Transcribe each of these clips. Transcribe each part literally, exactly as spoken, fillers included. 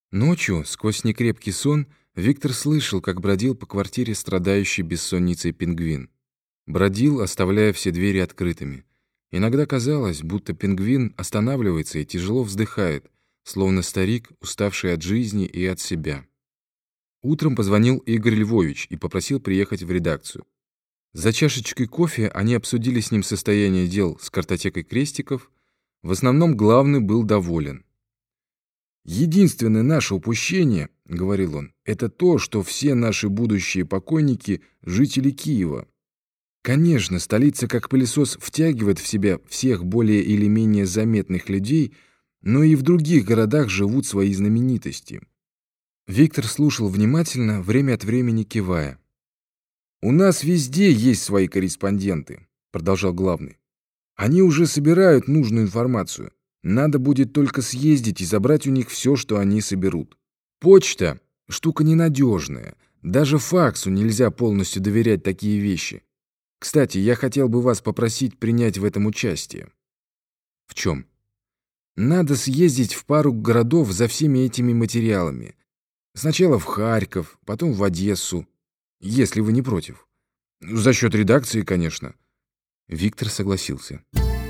Ночью, сквозь некрепкий сон, Виктор слышал, как бродил по квартире страдающий бессонницей пингвин. Бродил, оставляя все двери открытыми. Иногда казалось, будто пингвин останавливается и тяжело вздыхает, словно старик, уставший от жизни и от себя. Утром позвонил Игорь Львович и попросил приехать в редакцию. За чашечкой кофе они обсудили с ним состояние дел с картотекой крестиков. В основном главный был доволен. «Единственное наше упущение, — говорил он, — это то, что все наши будущие покойники — жители Киева. Конечно, столица как пылесос втягивает в себя всех более или менее заметных людей, но и в других городах живут свои знаменитости». Виктор слушал внимательно, время от времени кивая. «У нас везде есть свои корреспонденты, — продолжал главный. Они уже собирают нужную информацию. Надо будет только съездить и забрать у них все, что они соберут. Почта — штука ненадежная. Даже факсу нельзя полностью доверять такие вещи. Кстати, я хотел бы вас попросить принять в этом участие». «В чем?» «Надо съездить в пару городов за всеми этими материалами. Сначала в Харьков, потом в Одессу, если вы не против. За счет редакции, конечно». Виктор согласился.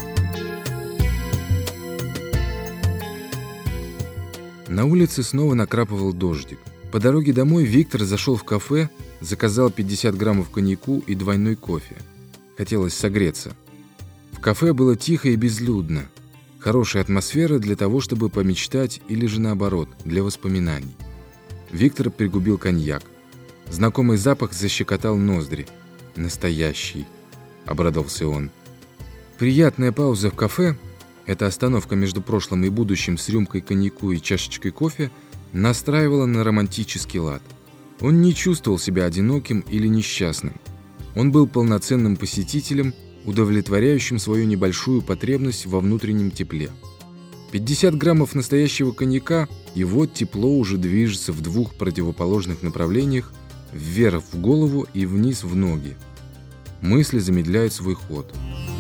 На улице снова накрапывал дождик. По дороге домой Виктор зашел в кафе, заказал пятьдесят граммов коньяку и двойной кофе. Хотелось согреться. В кафе было тихо и безлюдно. Хорошая атмосфера для того, чтобы помечтать, или же наоборот, для воспоминаний. Виктор пригубил коньяк. Знакомый запах защекотал ноздри. «Настоящий», — обрадовался он. Приятная пауза в кафе, эта остановка между прошлым и будущим с рюмкой коньяку и чашечкой кофе, настраивала на романтический лад. Он не чувствовал себя одиноким или несчастным. Он был полноценным посетителем, удовлетворяющим свою небольшую потребность во внутреннем тепле. пятьдесят граммов настоящего коньяка, и вот тепло уже движется в двух противоположных направлениях, вверх в голову и вниз в ноги. Мысли замедляют свой ход.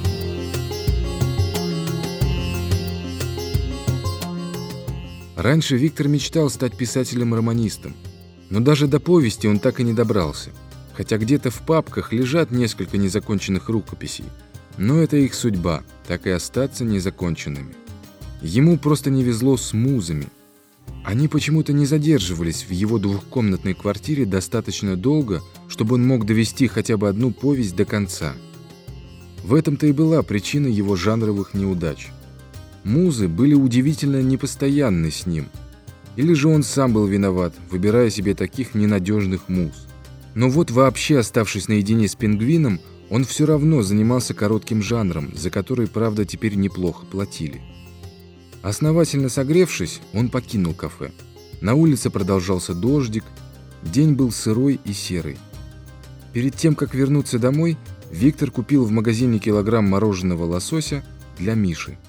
Раньше Виктор мечтал стать писателем-романистом, но даже до повести он так и не добрался, хотя где-то в папках лежат несколько незаконченных рукописей, но это их судьба, так и остаться незаконченными. Ему просто не везло с музами. Они почему-то не задерживались в его двухкомнатной квартире достаточно долго, чтобы он мог довести хотя бы одну повесть до конца. В этом-то и была причина его жанровых неудач. Музы были удивительно непостоянны с ним. Или же он сам был виноват, выбирая себе таких ненадежных муз. Но вот вообще, оставшись наедине с пингвином, он все равно занимался коротким жанром, за который, правда, теперь неплохо платили. Основательно согревшись, он покинул кафе. На улице продолжался дождик, день был сырой и серый. Перед тем, как вернуться домой, Виктор купил в магазине килограмм мороженого лосося для Миши.